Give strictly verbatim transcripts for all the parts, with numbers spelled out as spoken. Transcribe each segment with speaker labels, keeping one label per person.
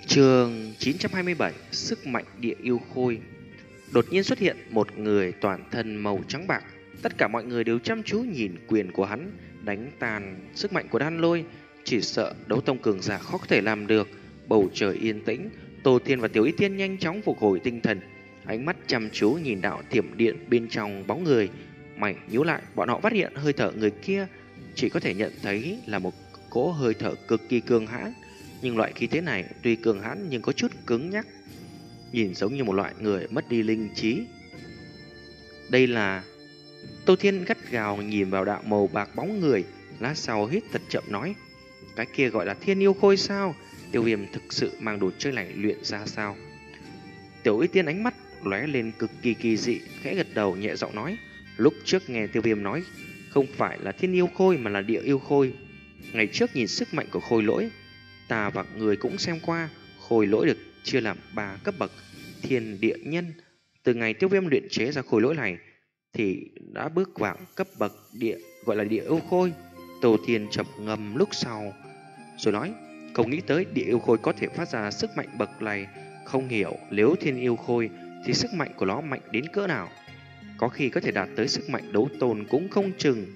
Speaker 1: Chương chín trăm hai mươi bảy. Sức mạnh địa yêu khôi. Đột nhiên xuất hiện một người toàn thân màu trắng bạc. Tất cả mọi người đều chăm chú nhìn quyền của hắn, đánh tàn sức mạnh của đan lôi. Chỉ sợ đấu tông cường giả khó có thể làm được. Bầu trời yên tĩnh, Tô Thiên và Tiểu Y Tiên nhanh chóng phục hồi tinh thần, ánh mắt chăm chú nhìn đạo thiểm điện bên trong bóng người. Mày nhíu lại, bọn họ phát hiện hơi thở người kia chỉ có thể nhận thấy là một cỗ hơi thở cực kỳ cường hãn. Nhưng loại khí thế này tuy cường hãn nhưng có chút cứng nhắc, nhìn giống như một loại người mất đi linh trí. Đây là... Tô Thiên gắt gào nhìn vào đạo màu bạc bóng người, lát sau hít thật chậm nói: cái kia gọi là thiên yêu khôi sao? Tiêu Viêm thực sự mang đồ chơi này luyện ra sao? Tiểu Y Tiên ánh mắt lóe lên cực kỳ kỳ dị, khẽ gật đầu nhẹ giọng nói: lúc trước nghe Tiêu Viêm nói không phải là thiên yêu khôi mà là địa yêu khôi. Ngày trước nhìn sức mạnh của khôi lỗi, ta và người cũng xem qua, khôi lỗi được chia làm ba cấp bậc: thiên, địa, nhân. Từ ngày Tiêu Viêm luyện chế ra khôi lỗi này thì đã bước vào cấp bậc địa, gọi là địa yêu khôi. Tô Thiên trầm ngâm lúc sau rồi nói: không nghĩ tới địa yêu khôi có thể phát ra sức mạnh bậc này. Không hiểu nếu thiên yêu khôi thì sức mạnh của nó mạnh đến cỡ nào, có khi có thể đạt tới sức mạnh đấu tôn cũng không chừng.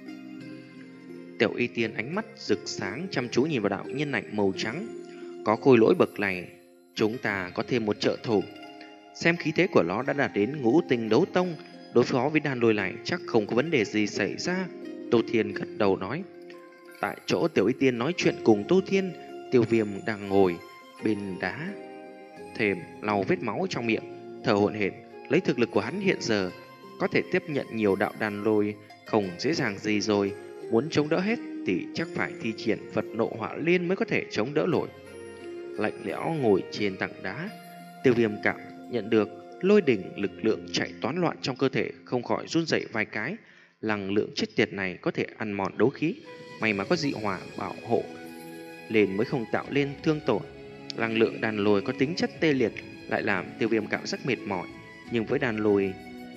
Speaker 1: Tiểu Y Tiên ánh mắt rực sáng chăm chú nhìn vào đạo nhân ảnh màu trắng. Có khôi lỗi bậc này, chúng ta có thêm một trợ thủ. Xem khí thế của nó đã đạt đến ngũ tinh đấu tông, đối phó với đan lôi này chắc không có vấn đề gì xảy ra. Tô Thiên gật đầu nói. Tại chỗ Tiểu Y Tiên nói chuyện cùng Tô Thiên, Tiêu Viêm đang ngồi bên đá thềm lau vết máu trong miệng, thở hổn hển. Lấy thực lực của hắn hiện giờ có thể tiếp nhận nhiều đạo đan lôi không dễ dàng gì rồi. Muốn chống đỡ hết thì chắc phải thi triển Phật Nộ Hỏa Liên mới có thể chống đỡ nổi. Lạnh lẽo ngồi trên tảng đá, Tiêu Viêm cảm nhận được lôi đỉnh lực lượng chạy toán loạn trong cơ thể, không khỏi run rẩy vài cái. Năng lượng chết tiệt này có thể ăn mòn đấu khí, may mà có dị hỏa bảo hộ lên mới không tạo lên thương tổn. Năng lượng đàn lôi có tính chất tê liệt, lại làm Tiêu Viêm cảm giác mệt mỏi. Nhưng với đàn lôi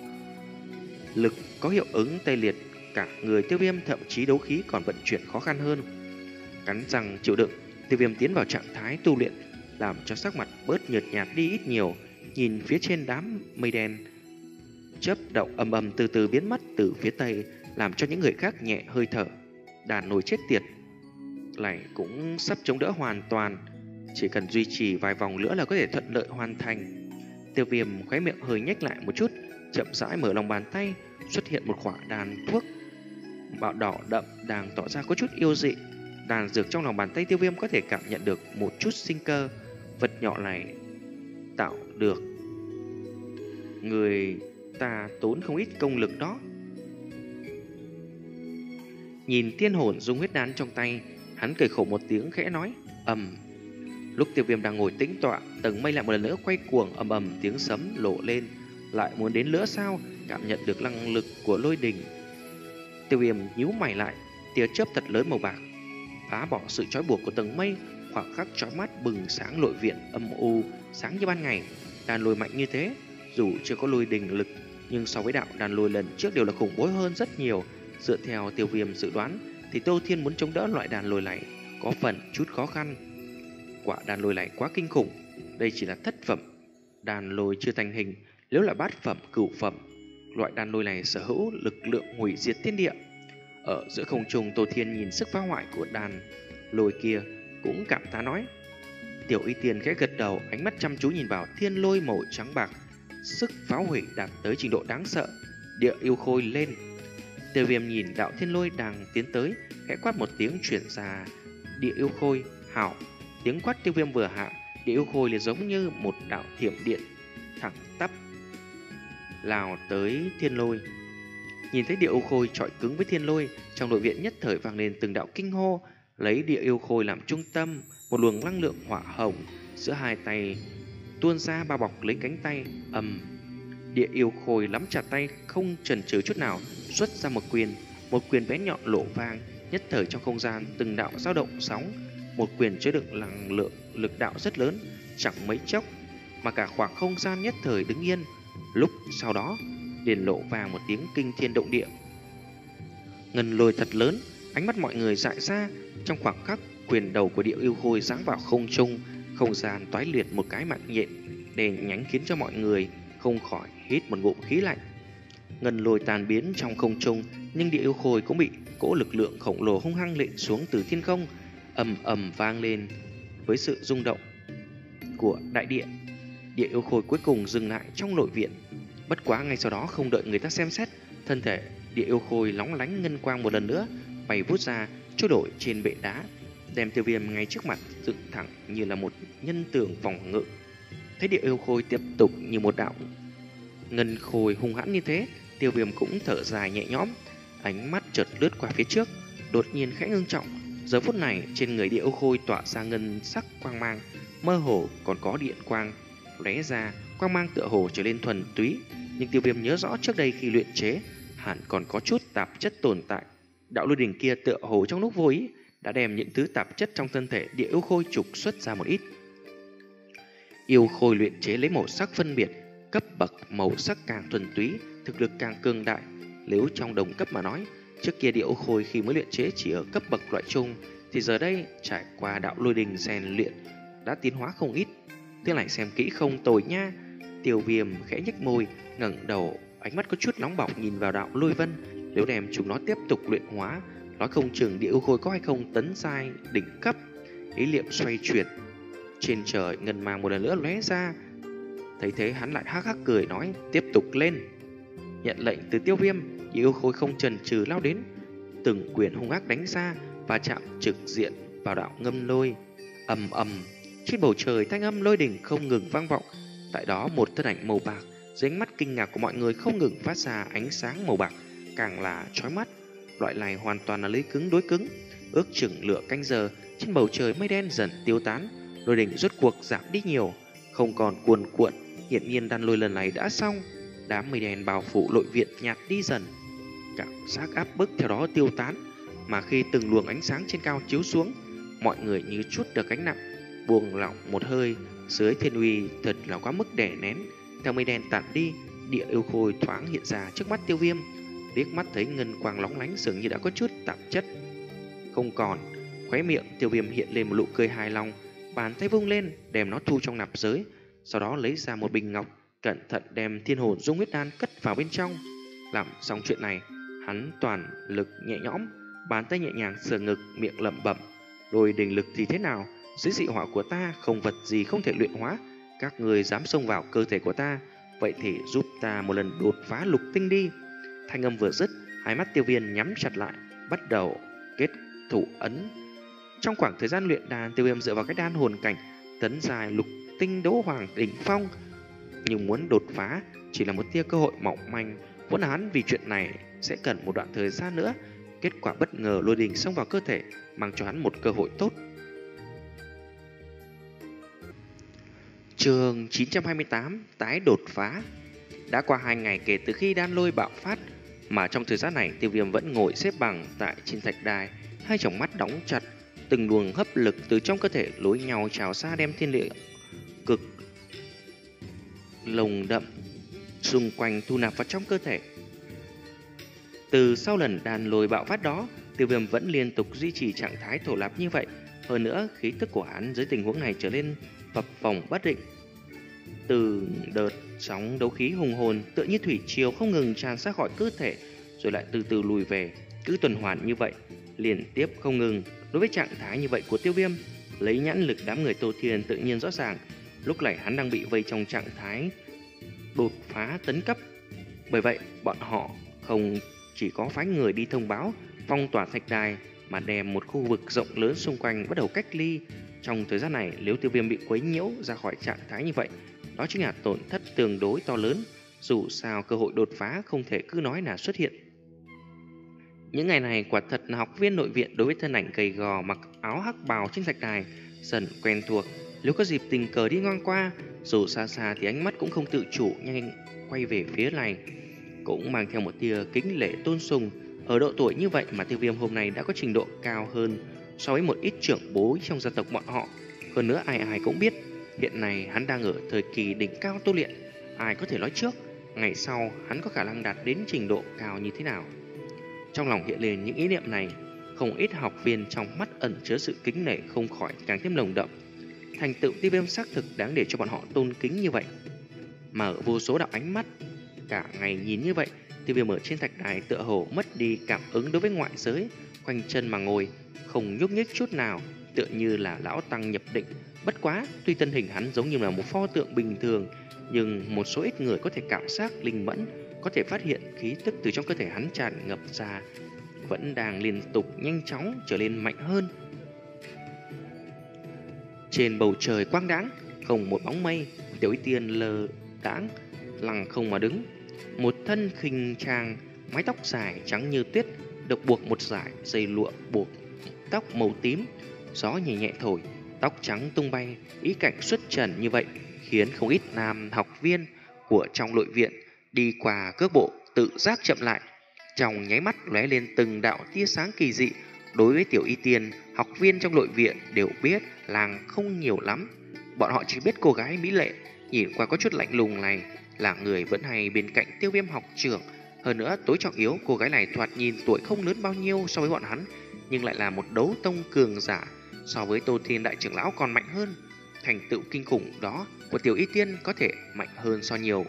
Speaker 1: lực có hiệu ứng tê liệt, cả người Tiêu Viêm thậm chí đấu khí còn vận chuyển khó khăn hơn. Cắn răng chịu đựng, Tiêu Viêm tiến vào trạng thái tu luyện, làm cho sắc mặt bớt nhợt nhạt đi ít nhiều. Nhìn phía trên đám mây đen chớp động ầm ầm từ từ biến mất từ phía tây, làm cho những người khác nhẹ hơi thở. Đàn nồi chết tiệt này cũng sắp chống đỡ hoàn toàn, chỉ cần duy trì vài vòng nữa là có thể thuận lợi hoàn thành. Tiêu Viêm khóe miệng hơi nhếch lại một chút, chậm rãi mở lòng bàn tay, xuất hiện một quả đàn thuốc màu đỏ đậm đang tỏ ra có chút yêu dị. Đàn dược trong lòng bàn tay Tiêu Viêm có thể cảm nhận được một chút sinh cơ. Vật nhỏ này tạo được người ta tốn không ít công lực đó. Nhìn tiên hồn dung huyết đan trong tay, hắn cười khổ một tiếng khẽ nói: ầm. Lúc Tiêu Viêm đang ngồi tĩnh tọa, tầng mây lại một lần nữa quay cuồng, ầm ầm tiếng sấm lộ lên. Lại muốn đến nữa sao? Cảm nhận được năng lực của lôi đình, Tiêu Viêm nhíu mày lại, tia chớp thật lớn màu bạc phá bỏ sự trói buộc của tầng mây, khoảng khắc chói mắt bừng sáng nội viện âm u sáng như ban ngày. Đàn lôi mạnh như thế, dù chưa có lôi đình lực, nhưng so với đạo đàn lôi lần trước đều là khủng bố hơn rất nhiều. Dựa theo Tiêu Viêm dự đoán thì Tô Thiên muốn chống đỡ loại đàn lôi này có phần chút khó khăn. Quả đàn lôi này quá kinh khủng, đây chỉ là thất phẩm đàn lôi chưa thành hình, nếu là bát phẩm cửu phẩm, loại đàn lôi này sở hữu lực lượng hủy diệt thiên địa. Ở giữa không trung, Tô Thiên nhìn sức phá hoại của đàn lôi kia cũng cảm thán nói. Tiểu Y Tiên khẽ gật đầu, ánh mắt chăm chú nhìn vào thiên lôi màu trắng bạc, sức phá hủy đạt tới trình độ đáng sợ. Địa yêu khôi lên. Tiêu Viêm nhìn đạo thiên lôi đang tiến tới, khẽ quát một tiếng chuyển ra địa yêu khôi. Hảo. Tiếng quát Tiêu Viêm vừa hạ, địa yêu khôi liền giống như một đạo thiểm điện thẳng tắp lao tới thiên lôi. Nhìn thấy địa yêu khôi chọi cứng với thiên lôi, trong nội viện nhất thời vang lên từng đạo kinh hô. Lấy địa yêu khôi làm trung tâm, một luồng năng lượng hỏa hồng giữa hai tay tuôn ra bao bọc lấy cánh tay. Ầm. Địa yêu khôi nắm chặt tay, không chần chừ chút nào, xuất ra một quyền. Một quyền bé nhọn lộ vang, nhất thời trong không gian từng đạo dao động sóng. Một quyền chứa đựng năng lượng lực đạo rất lớn, chẳng mấy chốc mà cả khoảng không gian nhất thời đứng yên. Lúc sau đó liền lộ vàng một tiếng kinh thiên động địa. Ngân lôi thật lớn, ánh mắt mọi người dại ra. Trong khoảng khắc, quyền đầu của địa yêu khôi giáng vào không trung, Không gian toái liệt một cái mạng nhện đèn nhánh khiến cho mọi người không khỏi hít một ngụm khí lạnh. Ngân lôi tàn biến trong không trung, nhưng địa yêu khôi cũng bị cỗ lực lượng khổng lồ hung hăng lệnh xuống từ thiên không, ầm ầm vang lên với sự rung động của đại địa. Địa yêu khôi cuối cùng dừng lại trong nội viện. Bất quá ngay sau đó, không đợi người ta xem xét, thân thể địa yêu khôi lóng lánh ngân quang một lần nữa bay vút ra, trôi nổi trên bệ đá, đem Tiêu Viêm ngay trước mặt dựng thẳng như là một nhân tường phòng ngự. Thấy địa yêu khôi tiếp tục như một đạo ngân khôi hung hãn như thế, Tiêu Viêm cũng thở dài nhẹ nhõm, ánh mắt chợt lướt qua phía trước, đột nhiên khẽ ngưng trọng. Giờ phút này trên người địa yêu khôi tỏa ra ngân sắc quang mang, mơ hồ còn có điện quang lóe ra, quang mang tựa hồ trở lên thuần túy. Nhưng Tiêu Viêm nhớ rõ trước đây khi luyện chế, hẳn còn có chút tạp chất tồn tại. Đạo lôi đỉnh kia tựa hồ trong lúc vô ý đã đem những thứ tạp chất trong thân thể địa yêu khôi trục xuất ra một ít. Yêu khôi luyện chế lấy màu sắc phân biệt, cấp bậc màu sắc càng thuần túy, thực lực càng cường đại. Nếu trong đồng cấp mà nói, trước kia địa yêu khôi khi mới luyện chế chỉ ở cấp bậc loại trung, thì giờ đây trải qua đạo lôi đình rèn luyện đã tiến hóa không ít. Thế này xem kỹ không tồi nha. Tiêu Viêm khẽ nhếch môi, ngẩng đầu, ánh mắt có chút nóng bỏng nhìn vào đạo lôi vân. Nếu đem chúng nó tiếp tục luyện hóa, nói không chừng địa yêu khôi có hay không tấn giai đỉnh cấp. Ý niệm xoay chuyển, trên trời ngân mang một lần nữa lóe ra. Thấy thế hắn lại hắc hắc cười nói, tiếp tục lên. Nhận lệnh từ Tiêu Viêm, địa yêu khôi không chần chừ lao đến, từng quyền hung ác đánh ra và chạm trực diện vào đạo ngâm lôi. Ầm ầm, trên bầu trời thanh âm lôi đỉnh không ngừng vang vọng. Tại đó một thân ảnh màu bạc dưới ánh mắt kinh ngạc của mọi người không ngừng phát ra ánh sáng màu bạc, càng là chói mắt. Loại này hoàn toàn là lấy cứng đối cứng. Ước chừng lửa canh giờ, trên bầu trời mây đen dần tiêu tán, lôi đỉnh rốt cuộc giảm đi nhiều, không còn cuồn cuộn. Hiển nhiên đan lôi lần này đã xong. Đám mây đen bao phủ nội viện nhạt đi dần, cảm giác áp bức theo đó tiêu tán. Mà khi từng luồng ánh sáng trên cao chiếu xuống, mọi người như chút được gánh nặng, buông lỏng một hơi. Dưới thiên uy thật là quá mức đè nén. Theo mây đen tản đi, địa yêu khôi thoáng hiện ra trước mắt Tiêu Viêm. Liếc mắt thấy ngân quang lóng lánh dường như đã có chút tạp chất không còn, khóe miệng Tiêu Viêm hiện lên một nụ cười hài lòng, bàn tay vung lên đem nó thu trong nạp giới, sau đó lấy ra một bình ngọc, cẩn thận đem thiên hồn dung huyết đan cất vào bên trong. Làm xong chuyện này, hắn toàn lực nhẹ nhõm, bàn tay nhẹ nhàng sờ ngực, miệng lẩm bẩm: lôi đình lực thì thế nào, dưới dị hỏa của ta không vật gì không thể luyện hóa. Các người dám xông vào cơ thể của ta, vậy thì giúp ta một lần đột phá lục tinh đi. Thanh âm vừa dứt, hai mắt Tiêu Viêm nhắm chặt lại, bắt đầu kết thủ ấn. Trong khoảng thời gian luyện đan, Tiêu Viêm dựa vào cái đan hồn cảnh tấn dài lục tinh đấu hoàng đỉnh phong, nhưng muốn đột phá chỉ là một tia cơ hội mỏng manh. Vốn là hắn vì chuyện này sẽ cần một đoạn thời gian nữa. Kết quả bất ngờ lôi đình xông vào cơ thể, mang cho hắn một cơ hội tốt. Chương chín trăm hai mươi tám, tái đột phá. Đã qua hai ngày kể từ khi đan lôi bạo phát, mà trong thời gian này Tiêu Viêm vẫn ngồi xếp bằng tại trên thạch đài, hai tròng mắt đóng chặt. Từng luồng hấp lực từ trong cơ thể lối nhau trào ra, đem thiên địa cực lồng đậm xung quanh thu nạp vào trong cơ thể. Từ sau lần đàn lôi bạo phát đó, Tiêu Viêm vẫn liên tục duy trì trạng thái thổ nạp như vậy. Hơn nữa, khí tức của hắn dưới tình huống này trở nên phập phồng bất định. Từ đợt sóng đấu khí hùng hồn tựa như thủy triều không ngừng tràn ra khỏi cơ thể, rồi lại từ từ lùi về, cứ tuần hoàn như vậy liên tiếp không ngừng. Đối với trạng thái như vậy của Tiêu Viêm, lấy nhãn lực đám người Tô Thiên tự nhiên rõ ràng, lúc này hắn đang bị vây trong trạng thái đột phá tấn cấp. Bởi vậy, bọn họ không chỉ có phái người đi thông báo phong tỏa thạch đài, mà đem một khu vực rộng lớn xung quanh bắt đầu cách ly. Trong thời gian này, nếu Tiêu Viêm bị quấy nhiễu ra khỏi trạng thái như vậy, đó chính là tổn thất tương đối to lớn. Dù sao cơ hội đột phá không thể cứ nói là xuất hiện. Những ngày này quả thật là học viên nội viện đối với thân ảnh gầy gò mặc áo hắc bào trên thạch đài dần quen thuộc. Nếu có dịp tình cờ đi ngang qua, dù xa xa thì ánh mắt cũng không tự chủ nhanh quay về phía này, cũng mang theo một tia kính lễ tôn sùng. Ở độ tuổi như vậy mà Tiêu Viêm hôm nay đã có trình độ cao hơn so với một ít trưởng bối trong gia tộc bọn họ. Hơn nữa ai ai cũng biết, hiện nay hắn đang ở thời kỳ đỉnh cao tu luyện. Ai có thể nói trước ngày sau hắn có khả năng đạt đến trình độ cao như thế nào. Trong lòng hiện lên những ý niệm này, không ít học viên trong mắt ẩn chứa sự kính nể không khỏi càng thêm nồng đậm. Thành tựu tiêu viêm xác thực đáng để cho bọn họ tôn kính như vậy. Mở vô số đạo ánh mắt cả ngày nhìn như vậy, tiêu viêm ở trên thạch đài tựa hồ mất đi cảm ứng đối với ngoại giới, khoanh chân mà ngồi, không nhúc nhích chút nào, tựa như là lão tăng nhập định. Bất quá, tuy thân hình hắn giống như là một pho tượng bình thường, nhưng một số ít người có thể cảm giác linh mẫn, có thể phát hiện khí tức từ trong cơ thể hắn tràn ngập ra, vẫn đang liên tục nhanh chóng trở nên mạnh hơn. Trên bầu trời quang đãng, không một bóng mây, Tiểu Y Tiên lơ đãng lặng không mà đứng, một thân khinh trang, mái tóc dài trắng như tuyết, được buộc một dải dây lụa buộc tóc màu tím, gió nhẹ nhẹ thổi, tóc trắng tung bay, ý cảnh xuất trần như vậy khiến không ít nam học viên của trong nội viện đi qua cước bộ tự giác chậm lại, trong nháy mắt lóe lên từng đạo tia sáng kỳ dị. Đối với Tiểu Y Tiên, học viên trong nội viện đều biết làng không nhiều lắm, bọn họ chỉ biết cô gái mỹ lệ nhìn qua có chút lạnh lùng này là người vẫn hay bên cạnh Tiêu Viêm học trưởng. Hơn nữa, tối trọng yếu, cô gái này thoạt nhìn tuổi không lớn bao nhiêu so với bọn hắn, nhưng lại là một đấu tông cường giả, so với Tô Thiên đại trưởng lão còn mạnh hơn. Thành tựu kinh khủng đó của Tiểu Y Tiên có thể mạnh hơn so nhiều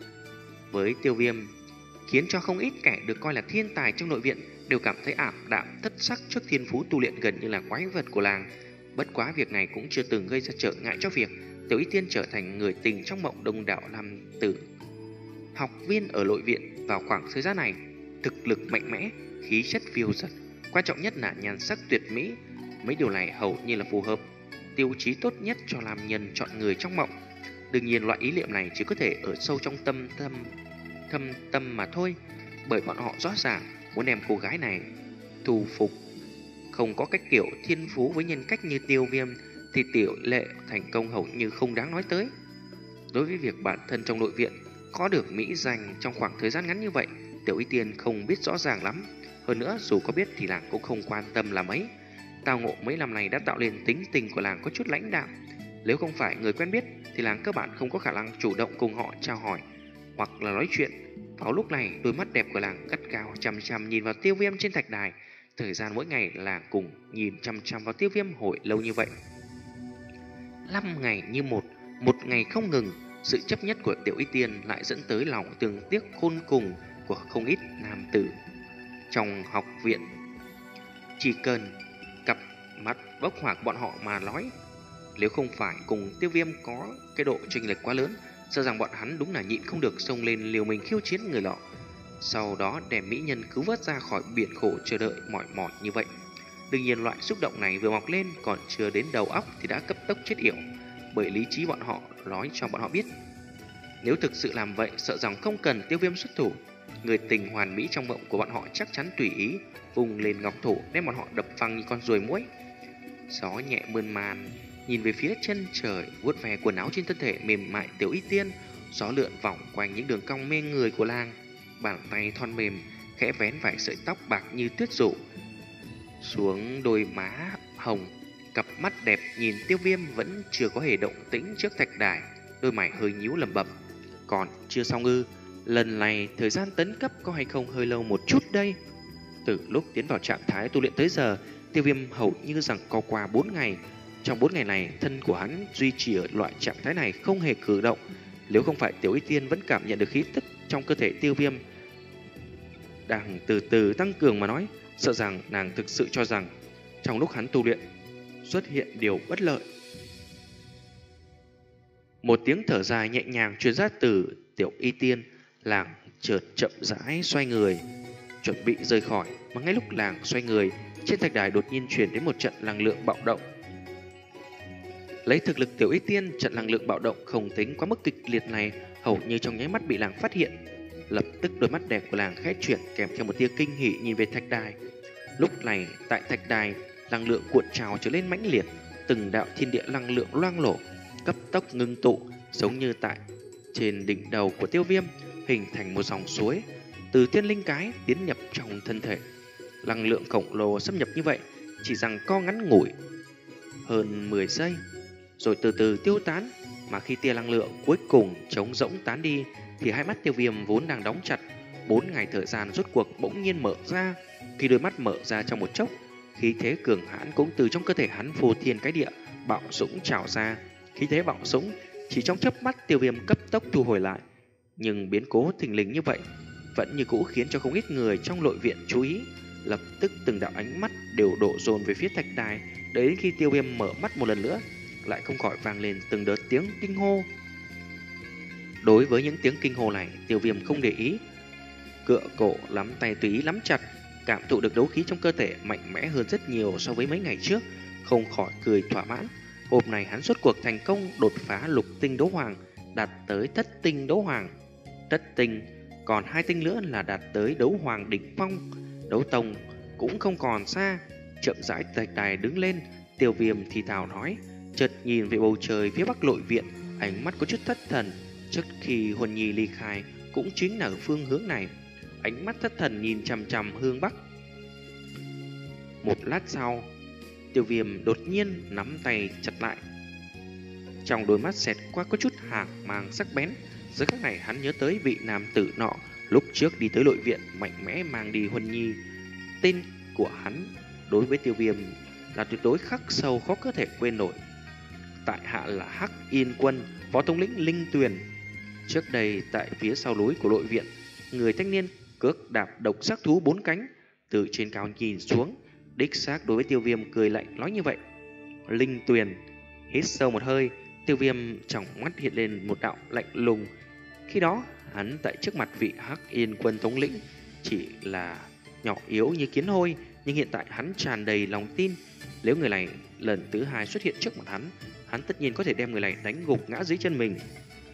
Speaker 1: với Tiêu Viêm, khiến cho không ít kẻ được coi là thiên tài trong nội viện đều cảm thấy ảm đạm thất sắc trước thiên phú tu luyện gần như là quái vật của làng. Bất quá việc này cũng chưa từng gây ra trở ngại cho việc Tiểu Y Tiên trở thành người tình trong mộng đông đảo nam tử học viên ở nội viện vào khoảng thời gian này. Thực lực mạnh mẽ, khí chất phiêu dật, quan trọng nhất là nhan sắc tuyệt mỹ, mấy điều này hầu như là phù hợp tiêu chí tốt nhất cho nam nhân chọn người trong mộng. Đương nhiên loại ý niệm này chỉ có thể ở sâu trong tâm tâm thâm tâm mà thôi, bởi bọn họ rõ ràng muốn đem cô gái này thu phục. Không có cách kiểu thiên phú với nhân cách như Tiêu Viêm thì tỷ lệ thành công hầu như không đáng nói tới. Đối với việc bản thân trong nội viện có được mỹ danh trong khoảng thời gian ngắn như vậy, Tiểu Y Tiên không biết rõ ràng lắm. Hơn nữa, dù có biết thì làng cũng không quan tâm là mấy. Tao ngộ mấy năm này đã tạo nên tính tình của làng có chút lãnh đạm. Nếu không phải người quen biết thì làng cơ bản không có khả năng chủ động cùng họ chào hỏi hoặc là nói chuyện. Vào lúc này, đôi mắt đẹp của làng gắt gao chằm chằm nhìn vào Tiêu Viêm trên thạch đài. Thời gian mỗi ngày làng cùng nhìn chằm chằm vào Tiêu Viêm hồi lâu như vậy. Năm ngày như một, một ngày không ngừng. Sự chấp nhất của Tiểu Y Tiên lại dẫn tới lòng tương tiếc khôn cùng của không ít nam tử trong học viện. Chỉ cần cặp mắt bốc hỏa bọn họ mà nói, nếu không phải cùng Tiêu Viêm có cái độ chênh lệch quá lớn, sợ rằng bọn hắn đúng là nhịn không được xông lên liều mình khiêu chiến người lọ, sau đó đem mỹ nhân cứu vớt ra khỏi biển khổ chờ đợi mỏi mỏi như vậy. Đương nhiên loại xúc động này vừa mọc lên còn chưa đến đầu óc thì đã cấp tốc chết yểu, bởi lý trí bọn họ nói cho bọn họ biết, nếu thực sự làm vậy sợ rằng không cần Tiêu Viêm xuất thủ, người tình hoàn mỹ trong mộng của bọn họ chắc chắn tùy ý vùng lên ngọc thủ đem bọn họ đập phăng như con ruồi muỗi. Gió nhẹ mơn man nhìn về phía chân trời, vuốt ve quần áo trên thân thể mềm mại Tiểu Y Tiên, gió lượn vòng quanh những đường cong mê người của làng, bàn tay thon mềm khẽ vén vài sợi tóc bạc như tuyết rủ xuống đôi má hồng. Cặp mắt đẹp nhìn Tiêu Viêm vẫn chưa có hề động tĩnh trước thạch đài, đôi mày hơi nhíu lẩm bẩm, còn chưa xong ư? Lần này thời gian tấn cấp có hay không hơi lâu một chút đây? Từ lúc tiến vào trạng thái tu luyện tới giờ, Tiêu Viêm hầu như rằng có qua bốn ngày. Trong bốn ngày này, thân của hắn duy trì ở loại trạng thái này không hề cử động. Nếu không phải Tiểu Y Tiên vẫn cảm nhận được khí tức trong cơ thể Tiêu Viêm đang từ từ tăng cường mà nói, sợ rằng nàng thực sự cho rằng trong lúc hắn tu luyện xuất hiện điều bất lợi. Một tiếng thở dài nhẹ nhàng truyền ra từ Tiểu Y Tiên, làng chợt chậm rãi xoay người, chuẩn bị rời khỏi. Mà ngay lúc làng xoay người, trên thạch đài đột nhiên truyền đến một trận năng lượng bạo động. Lấy thực lực Tiểu Y Tiên, trận năng lượng bạo động không tính quá mức kịch liệt này hầu như trong nháy mắt bị làng phát hiện. Lập tức đôi mắt đẹp của làng khẽ chuyển, kèm theo một tia kinh hỉ nhìn về thạch đài. Lúc này tại thạch đài, năng lượng cuộn trào trở lên mãnh liệt, từng đạo thiên địa năng lượng loang lổ cấp tốc ngưng tụ, giống như tại trên đỉnh đầu của Tiêu Viêm, hình thành một dòng suối từ thiên linh cái tiến nhập trong thân thể. Năng lượng khổng lồ xâm nhập như vậy chỉ rằng co ngắn ngủi hơn mười giây rồi từ từ tiêu tán. Mà khi tia năng lượng cuối cùng trống rỗng tán đi thì hai mắt Tiêu Viêm vốn đang đóng chặt bốn ngày thời gian rốt cuộc bỗng nhiên mở ra. Khi đôi mắt mở ra trong một chốc, khí thế cường hãn cũng từ trong cơ thể hắn phô thiên cái địa bạo dũng trào ra. Khí thế bạo dũng chỉ trong chớp mắt Tiêu Viêm cấp tốc thu hồi lại. Nhưng biến cố thình lình như vậy vẫn như cũ khiến cho không ít người trong nội viện chú ý. Lập tức từng đạo ánh mắt đều đổ dồn về phía thạch đài. Đến khi Tiêu Viêm mở mắt một lần nữa, lại không khỏi vang lên từng đợt tiếng kinh hô. Đối với những tiếng kinh hô này, Tiêu Viêm không để ý, cựa cổ nắm tay tùy ý nắm chặt, cảm thụ được đấu khí trong cơ thể mạnh mẽ hơn rất nhiều so với mấy ngày trước, không khỏi cười thỏa mãn. Hôm nay hắn rốt cuộc thành công đột phá lục tinh đấu hoàng, đạt tới thất tinh đấu hoàng. Thất tinh, còn hai tinh nữa là đạt tới đấu hoàng đỉnh phong. Đấu tông cũng không còn xa. Chậm rãi thạch đài đứng lên, Tiêu Viêm thì thào nói, chợt nhìn về bầu trời phía bắc nội viện, ánh mắt có chút thất thần. Trước khi Huân Nhi ly khai cũng chính là ở phương hướng này. Ánh mắt thất thần nhìn chằm chằm hướng bắc. Một lát sau, Tiêu Viêm đột nhiên nắm tay chặt lại. Trong đôi mắt xẹt qua có chút hàn mang sắc bén. Giờ khắc này hắn nhớ tới vị nam tử nọ lúc trước đi tới nội viện mạnh mẽ mang đi Huân Nhi. Tên của hắn đối với Tiêu Viêm là tuyệt đối khắc sâu khó có thể quên nổi. Tại hạ là Hắc Yên Quân, phó thống lĩnh Linh Tuyền. Trước đây tại phía sau núi của nội viện, người thanh niên cước đạp độc giác thú bốn cánh, từ trên cao nhìn xuống, đích xác đối với Tiêu Viêm cười lạnh nói như vậy. Linh Tuyền hít sâu một hơi, Tiêu Viêm trong mắt hiện lên một đạo lạnh lùng. Khi đó hắn tại trước mặt vị Hắc Yên Quân thống lĩnh chỉ là nhỏ yếu như kiến hôi, nhưng hiện tại hắn tràn đầy lòng tin. Nếu người này lần thứ hai xuất hiện trước mặt hắn, hắn tất nhiên có thể đem người này đánh gục ngã dưới chân mình.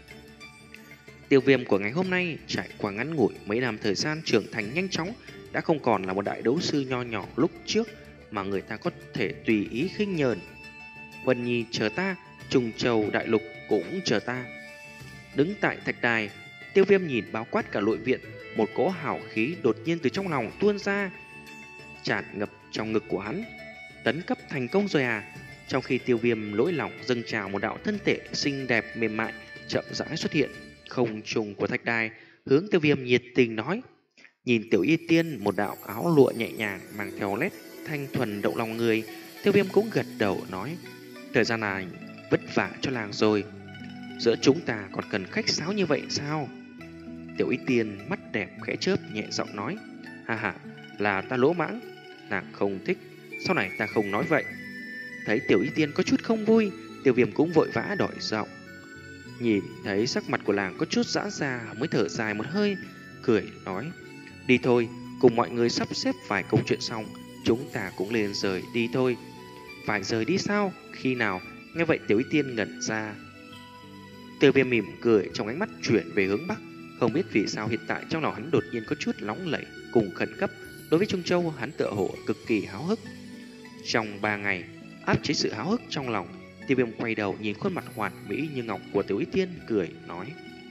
Speaker 1: Tiêu Viêm của ngày hôm nay trải qua ngắn ngủi mấy năm thời gian trưởng thành nhanh chóng, đã không còn là một đại đấu sư nho nhỏ lúc trước mà người ta có thể tùy ý khinh nhờn. Vân Nhi chờ ta, Trùng Châu đại lục cũng chờ ta. Đứng tại thạch đài, Tiêu Viêm nhìn bao quát cả nội viện, một cỗ hào khí đột nhiên từ trong lòng tuôn ra, tràn ngập trong ngực của hắn. Tấn cấp thành công rồi à? Trong khi Tiêu Viêm lỗi lòng dâng trào, một đạo thân thể xinh đẹp mềm mại chậm rãi xuất hiện không trùng của thạch đài, hướng Tiêu Viêm nhiệt tình nói. Nhìn Tiểu Y Tiên, một đạo áo lụa nhẹ nhàng mang theo nét thanh thuần động lòng người, Tiêu Viêm cũng gật đầu nói, thời gian này vất vả cho làng rồi, giữa chúng ta còn cần khách sáo như vậy sao? Tiểu Y Tiên mắt đẹp khẽ chớp nhẹ giọng nói, ha ha, là ta lỗ mãng, nàng không thích, sau này ta không nói vậy. Thấy Tiểu Y Tiên có chút không vui, Tiêu Viêm cũng vội vã đổi giọng. Nhìn thấy sắc mặt của làng có chút giãn ra, mới thở dài một hơi, cười nói, đi thôi, cùng mọi người sắp xếp vài công chuyện xong, chúng ta cũng lên rời đi thôi. Phải rời đi sao? Khi nào? Nghe vậy Tiểu Y Tiên ngẩn ra. Tiêu Viêm mỉm cười, trong ánh mắt chuyển về hướng bắc. Không biết vì sao hiện tại trong lòng hắn đột nhiên có chút nóng lẩy cùng khẩn cấp. Đối với Trung Châu, hắn tựa hồ cực kỳ háo hức. Trong ba ngày áp chế sự háo hức trong lòng, Tiêu Viêm quay đầu nhìn khuôn mặt hoàn mỹ như ngọc của Tiểu Y Tiên, cười nói.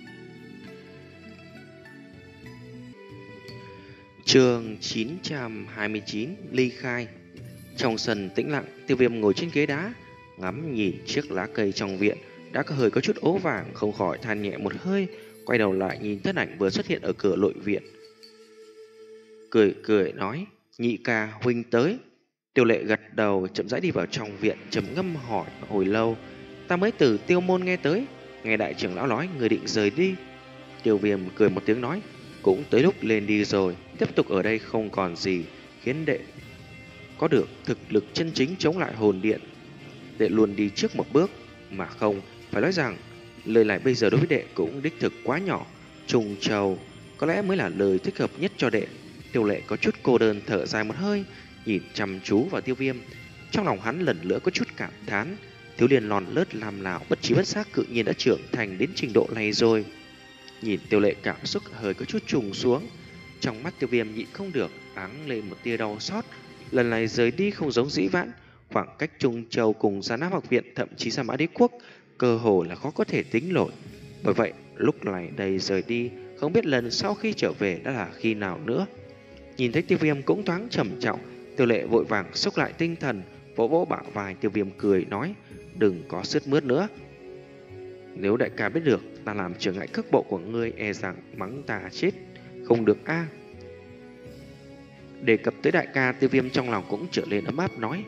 Speaker 1: Chương chín trăm hai mươi chín, ly khai. Trong sân tĩnh lặng, Tiêu Viêm ngồi trên ghế đá, ngắm nhìn chiếc lá cây trong viện đã có hơi có chút ố vàng, không khỏi than nhẹ một hơi, quay đầu lại nhìn thân ảnh vừa xuất hiện ở cửa nội viện, cười cười nói, nhị ca huynh tới. Tiêu Lệ gật đầu, chậm rãi đi vào trong viện, trầm ngâm hỏi hồi lâu, ta mới từ Tiêu môn nghe tới, nghe đại trưởng lão nói người định rời đi. Tiêu Viêm cười một tiếng nói, cũng tới lúc lên đi rồi, tiếp tục ở đây không còn gì khiến đệ có được thực lực chân chính chống lại hồn điện. Đệ luôn đi trước một bước, mà không, phải nói rằng lời này bây giờ đối với đệ cũng đích thực quá nhỏ. Trùng Châu có lẽ mới là lời thích hợp nhất cho đệ. Tiêu Lệ có chút cô đơn thở dài một hơi, nhìn chăm chú vào Tiêu Viêm. Trong lòng hắn lần nữa có chút cảm thán, thiếu niên lòn lớt làm nào bất trí bất giác cự nhiên đã trưởng thành đến trình độ này rồi. Nhìn Tiêu Lệ cảm xúc hơi có chút trùng xuống, trong mắt Tiêu Viêm nhịn không được áng lên một tia đau xót. Lần này rời đi không giống dĩ vãng, khoảng cách Trung Châu cùng Gia Nam học viện, thậm chí Sa Mã Đế quốc, cơ hồ là khó có thể tính nổi. Bởi vậy lúc này đây rời đi, không biết lần sau khi trở về đã là khi nào nữa. Nhìn thấy Tiêu Viêm cũng thoáng trầm trọng, Tiêu Lệ vội vàng xúc lại tinh thần, vỗ vỗ bả vai Tiêu Viêm cười nói, đừng có sướt mướt nữa. Nếu đại ca biết được ta làm trở ngại cước bộ của ngươi, e rằng mắng ta chết không được a. Đề cập tới đại ca, Tiêu Viêm trong lòng cũng trở lên ấm áp nói,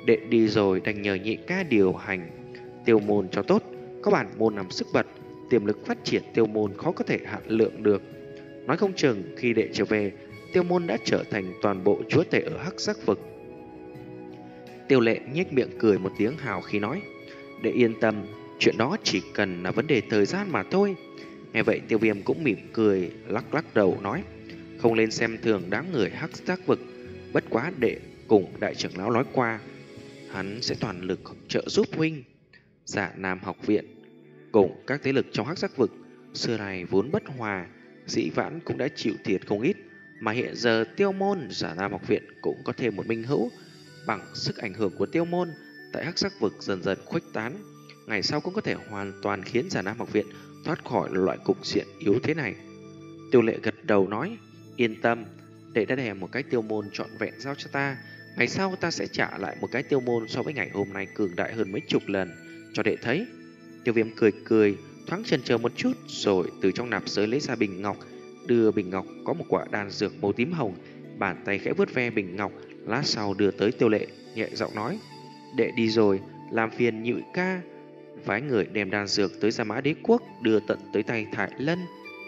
Speaker 1: Đệ đi rồi đành nhờ nhị ca điều hành tiêu môn cho tốt. Có bản môn nằm sức bật, tiềm lực phát triển tiêu môn khó có thể hạn lượng được. Nói không chừng khi đệ trở về, tiêu môn đã trở thành toàn bộ chúa tể ở Hắc Giác Vực. Tiêu Lệ nhếch miệng cười một tiếng hào khí nói: Đệ yên tâm, chuyện đó chỉ cần là vấn đề thời gian mà thôi. Nghe vậy Tiêu Viêm cũng mỉm cười, lắc lắc đầu nói: Không lên xem thường đáng người Hắc Giác Vực. Bất quá đệ cùng đại trưởng lão nói qua, hắn sẽ toàn lực trợ giúp huynh. Dạ Nam học viện cùng các thế lực trong Hắc Giác Vực xưa này vốn bất hòa, dĩ vãng cũng đã chịu thiệt không ít, mà hiện giờ Tiêu môn Dạ Nam học viện cũng có thêm một minh hữu. Bằng sức ảnh hưởng của Tiêu môn tại Hắc Giác Vực dần dần khuếch tán, ngày sau cũng có thể hoàn toàn khiến Dạ Nam học viện thoát khỏi loại cục diện yếu thế này. Tiêu Lệ gật đầu nói: Yên tâm, đệ đã đem một cái tiêu môn trọn vẹn giao cho ta. Ngày sau ta sẽ trả lại một cái tiêu môn so với ngày hôm nay cường đại hơn mấy chục lần cho đệ thấy. Tiêu Viêm cười cười, thoáng chần chờ một chút, rồi từ trong nạp giới lấy ra bình ngọc, đưa bình ngọc có một quả đan dược màu tím hồng, bàn tay khẽ vuốt ve bình ngọc, lát sau đưa tới Tiêu Lệ, nhẹ giọng nói: Đệ đi rồi, làm phiền nhị ca phái người đem đan dược tới Gia Mã Đế Quốc, đưa tận tới tay Thải Lân.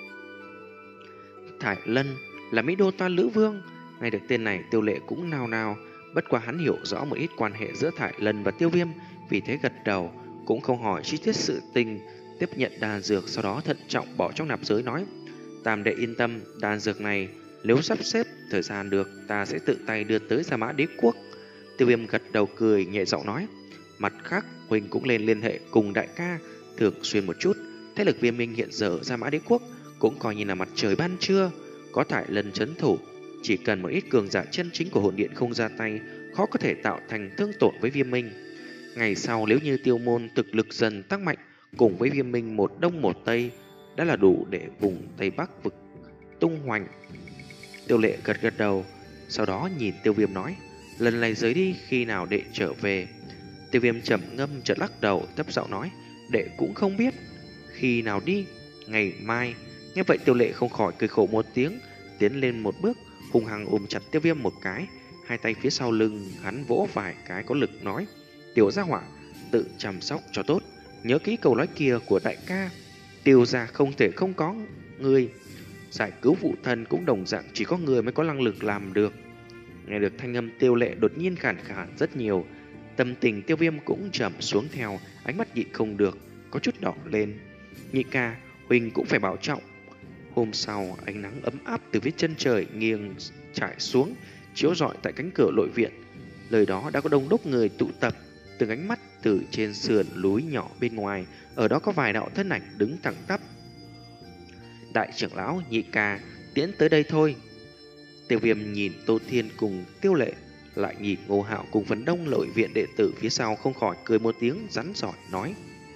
Speaker 1: Thải Lân là Mỹ Đô Toa Lữ Vương. Nghe được tên này, Tiêu Lệ cũng nao nao, bất quá hắn hiểu rõ một ít quan hệ giữa Thải Lân và Tiêu Viêm, vì thế gật đầu, cũng không hỏi chi tiết sự tình, tiếp nhận đan dược, sau đó thận trọng bỏ trong nạp giới nói: Tam đệ yên tâm, đan dược này nếu sắp xếp thời gian được, ta sẽ tự tay đưa tới Gia Mã Đế Quốc. Tiêu Viêm gật đầu cười, nhẹ giọng nói: Mặt khác, huynh cũng lên liên hệ cùng đại ca thường xuyên một chút. Thế lực Viêm Minh hiện giờ ở Gia Mã Đế Quốc cũng coi như là mặt trời ban trưa, có Thải Lân trấn thủ, chỉ cần một ít cường giả chân chính của hồn điện không ra tay, khó có thể tạo thành thương tổn với Viêm Minh. Ngày sau nếu như Tiêu môn thực lực dần tăng mạnh, cùng với Viêm Minh một đông một tây, đã là đủ để vùng Tây Bắc vực tung hoành. Tiêu Lệ gật gật đầu, sau đó nhìn Tiêu Viêm nói: Lần này rời đi, khi nào đệ trở về? Tiêu Viêm trầm ngâm chợt lắc đầu, thấp giọng nói: Đệ cũng không biết. Khi nào đi? Ngày mai. Nghe vậy Tiêu Lệ không khỏi cười khổ một tiếng, tiến lên một bước, hung hăng ôm chặt Tiêu Viêm một cái, hai tay phía sau lưng hắn vỗ vài cái có lực nói: Tiểu gia hỏa, tự chăm sóc cho tốt, nhớ kỹ câu nói kia của đại ca, Tiêu gia không thể không có người, giải cứu phụ thân cũng đồng dạng chỉ có người mới có năng lực làm được. Nghe được thanh âm Tiêu Lệ đột nhiên khàn khàn rất nhiều, tâm tình Tiêu Viêm cũng trầm xuống theo, ánh mắt nhịn không được có chút đỏ lên. Nhị ca, huynh cũng phải bảo trọng. Hôm sau, ánh nắng ấm áp từ phía chân trời nghiêng trải xuống, chiếu rọi tại cánh cửa nội viện. Lời đó đã có đông đúc người tụ tập, từng ánh mắt từ trên sườn núi nhỏ bên ngoài, ở đó có vài đạo thân ảnh đứng thẳng tắp. Đại trưởng lão, nhị ca, tiễn tới đây thôi. Tiêu Viêm nhìn Tô Thiên cùng Tiêu Lệ, lại nhìn Ngô Hạo cùng phấn đông nội viện đệ tử phía sau, không khỏi cười một tiếng rắn giỏi nói.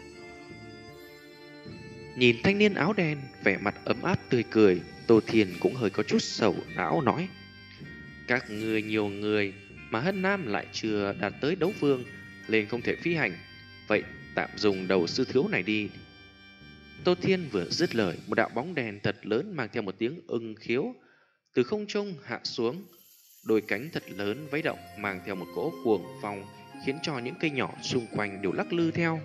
Speaker 1: Nhìn thanh niên áo đen, vẻ mặt ấm áp tươi cười, Tô Thiên cũng hơi có chút sầu não nói: Các người nhiều người mà Hân Nam lại chưa đạt tới đấu vương, nên không thể phi hành, vậy tạm dùng đầu sư thiếu này đi. Tô Thiên vừa dứt lời, một đạo bóng đèn thật lớn mang theo một tiếng ưng khiếu từ không trung hạ xuống, đôi cánh thật lớn vẫy động mang theo một cỗ cuồng phong, khiến cho những cây nhỏ xung quanh đều lắc lư theo.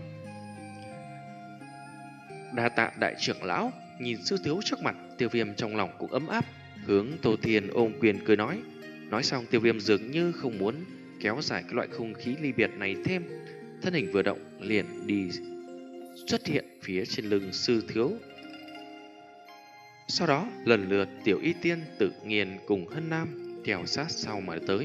Speaker 1: Đa tạ đại trưởng lão. Nhìn sư thiếu trước mặt, Tiêu Viêm trong lòng cũng ấm áp, hướng Tô Thiên ôm quyền cười nói. Nói xong, Tiêu Viêm dường như không muốn kéo dài cái loại không khí ly biệt này thêm, thân hình vừa động liền đi xuất hiện phía trên lưng sư thiếu. Sau đó lần lượt Tiểu Y Tiên, Tự Nghiền cùng Hân Nam theo sát sau mà tới.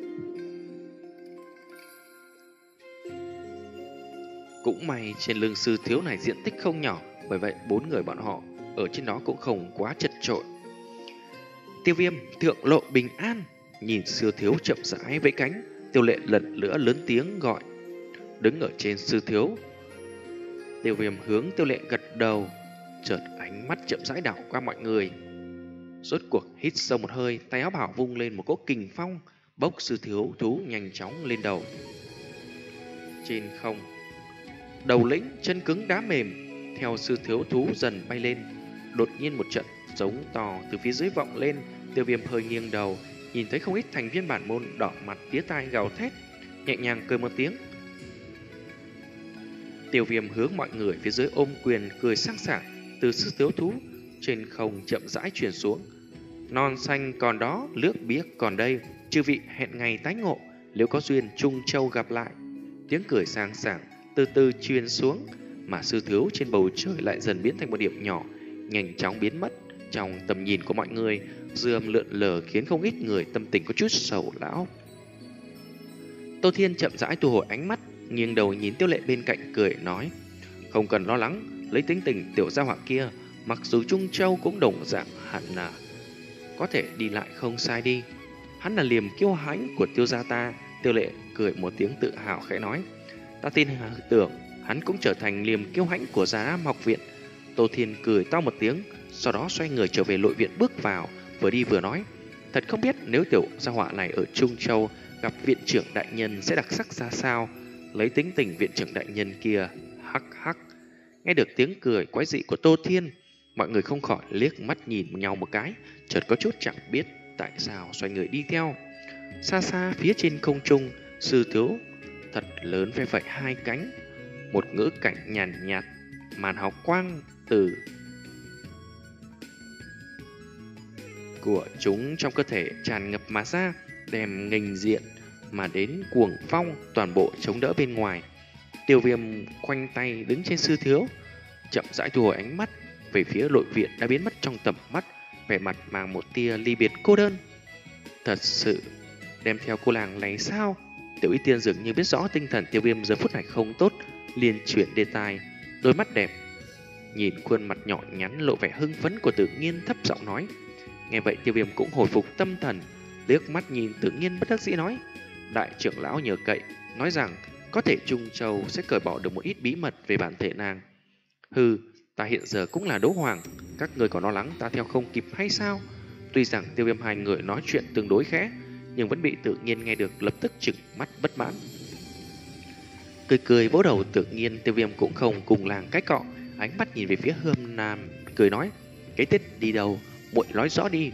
Speaker 1: Cũng may trên lưng sư thiếu này diện tích không nhỏ, bởi vậy bốn người bọn họ ở trên đó cũng không quá chật chội. Tiêu Viêm, thượng lộ bình an. Nhìn sư thiếu chậm rãi vẫy cánh, Tiêu Lệ lần nữa lớn tiếng gọi. Đứng ở trên sư thiếu, Tiêu Viêm hướng Tiêu Lệ gật đầu, chợt ánh mắt chậm rãi đảo qua mọi người. Rốt cuộc hít sâu một hơi, tay áo bảo vung lên một cỗ kình phong, bốc sư thiếu thú nhanh chóng lên đầu. Trên không, đầu lĩnh chân cứng đá mềm, theo sư thiếu thú dần bay lên. Đột nhiên một trận giống to từ phía dưới vọng lên, Tiêu Viêm hơi nghiêng đầu, nhìn thấy không ít thành viên bản môn đỏ mặt tía tai gào thét. nhẹ nhàng cười một tiếng. Tiêu Viêm hướng mọi người phía dưới ôm quyền cười sang sảng, từ sức tiếu thú trên không chậm rãi truyền xuống. Non xanh còn đó, nước biếc còn đây, chư vị hẹn ngày tái ngộ, nếu có duyên Trung Châu gặp lại. Tiếng cười sang sảng từ từ truyền xuống, mà sư thiếu trên bầu trời lại dần biến thành một điểm nhỏ, nhanh chóng biến mất trong tầm nhìn của mọi người, dư âm lượn lờ khiến không ít người tâm tình có chút sầu lão. Tô Thiên chậm rãi thu hồi ánh mắt, nghiêng đầu nhìn Tiêu Lệ bên cạnh cười nói: không cần lo lắng, lấy tính tình tiểu gia hỏa kia, mặc dù Trung Châu cũng đồng dạng hẳn là có thể đi lại không sai đi. Hắn là liềm kiêu hãnh của Tiêu gia ta. Tiêu Lệ cười một tiếng tự hào khẽ nói: ta tin tưởng hắn cũng trở thành liềm kiêu hãnh của Già Nam học viện. Tô Thiên cười to một tiếng, sau đó xoay người trở về nội viện bước vào, vừa đi vừa nói: thật không biết nếu tiểu gia hỏa này ở Trung Châu gặp viện trưởng đại nhân sẽ đặc sắc ra sao. Lấy tính tình viện trưởng đại nhân kia, hắc hắc. Nghe được tiếng cười quái dị của Tô Thiên, mọi người không khỏi liếc mắt nhìn nhau một cái, chợt có chút chẳng biết tại sao xoay người đi theo. Xa xa phía trên không trung, sư thiếu thật lớn phe phẩy hai cánh, một ngữ cảnh nhàn nhạt, màn hào quang từ của chúng trong cơ thể tràn ngập mà ra, đem nghênh diện mà đến cuồng phong toàn bộ chống đỡ bên ngoài. Tiêu Viêm khoanh tay đứng trên sư thiếu, chậm rãi thu hồi ánh mắt về phía nội viện đã biến mất trong tầm mắt, vẻ mặt mang một tia ly biệt cô đơn. Thật sự đem theo cô nàng này sao? Tiểu Y Tiên dường như biết rõ tinh thần Tiêu Viêm giờ phút này không tốt, liền chuyển đề tài, đôi mắt đẹp nhìn khuôn mặt nhỏ nhắn lộ vẻ hưng phấn của Tự Nhiên thấp giọng nói. Nghe vậy Tiêu Viêm cũng hồi phục tâm thần, liếc mắt nhìn Tự Nhiên bất đắc dĩ nói: đại trưởng lão nhờ cậy, nói rằng có thể Trung Châu sẽ cởi bỏ được một ít bí mật về bản thể nàng. Hừ, ta hiện giờ cũng là đấu hoàng, các người còn lo lắng ta theo không kịp hay sao? Tuy rằng Tiêu Viêm hai người nói chuyện tương đối khẽ, nhưng vẫn bị Tự Nhiên nghe được, lập tức trừng mắt bất mãn. Cười cười vỗ đầu Tự Nhiên, Tiêu Viêm cũng không cùng làng cái cọ, ánh mắt nhìn về phía Hâm Nam, cười nói: cái tết đi đâu, muội nói rõ đi.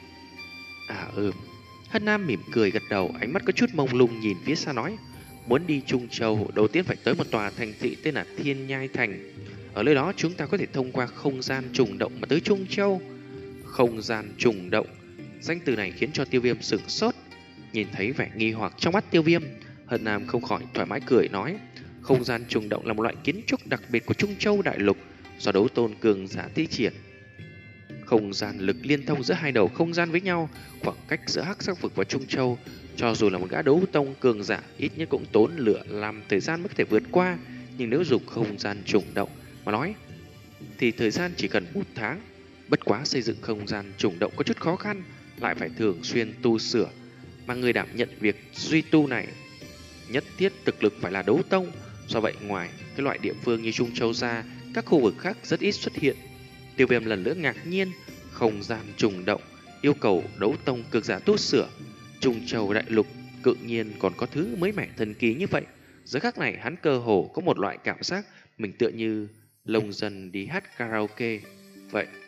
Speaker 1: À ừ. Hân Nam mỉm cười gật đầu, ánh mắt có chút mông lung nhìn phía xa nói: muốn đi Trung Châu, đầu tiên phải tới một tòa thành thị tên là Thiên Nhai Thành. Ở nơi đó chúng ta có thể thông qua không gian trùng động mà tới Trung Châu. Không gian trùng động, danh từ này khiến cho Tiêu Viêm sửng sốt. Nhìn thấy vẻ nghi hoặc trong mắt Tiêu Viêm, Hân Nam không khỏi thoải mái cười nói: không gian trùng động là một loại kiến trúc đặc biệt của Trung Châu đại lục, do đấu tôn cường giả thi triển. Không gian lực liên thông giữa hai đầu không gian với nhau, khoảng cách giữa Hắc Sắc vực và Trung Châu, cho dù là một gã đấu tông cường giả ít nhất cũng tốn lửa làm thời gian mới có thể vượt qua. Nhưng nếu dùng không gian trùng động mà nói thì thời gian chỉ cần một tháng. Bất quá xây dựng không gian trùng động có chút khó khăn, lại phải thường xuyên tu sửa, mà người đảm nhận việc duy tu này nhất thiết thực lực phải là đấu tông. Do vậy ngoài cái loại địa phương như Trung Châu ra, các khu vực khác rất ít xuất hiện. Tiêu Viêm lần nữa ngạc nhiên, không gian trùng động yêu cầu đấu tông cực giả tu sửa. Trung Châu đại lục cự nhiên còn có thứ mới mẻ thần kỳ như vậy. Giờ khắc này hắn cơ hồ có một loại cảm giác mình tựa như lồng dần đi hát karaoke vậy.